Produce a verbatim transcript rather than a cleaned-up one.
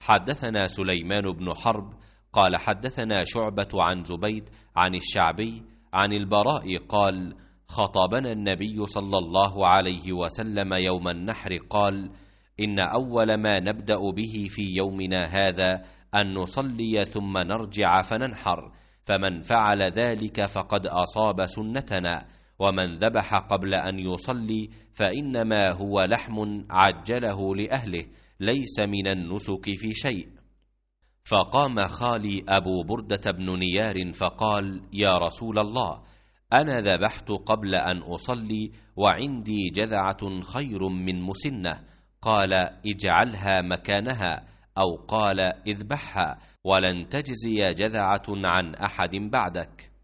حدثنا سليمان بن حرب قال حدثنا شعبة عن زبيد عن الشعبي عن البراء قال خطبنا النبي صلى الله عليه وسلم يوم النحر قال إن أول ما نبدأ به في يومنا هذا أن نصلي ثم نرجع فننحر، فمن فعل ذلك فقد أصاب سنتنا، ومن ذبح قبل أن يصلي فإنما هو لحم عجله لأهله ليس من النسك في شيء. فقام خالي أبو بردة بن نيار فقال يا رسول الله، أنا ذبحت قبل أن أصلي وعندي جذعة خير من مسنة. قال اجعلها مكانها، أو قال اذبحها ولن تجزي جذعة عن أحد بعدك.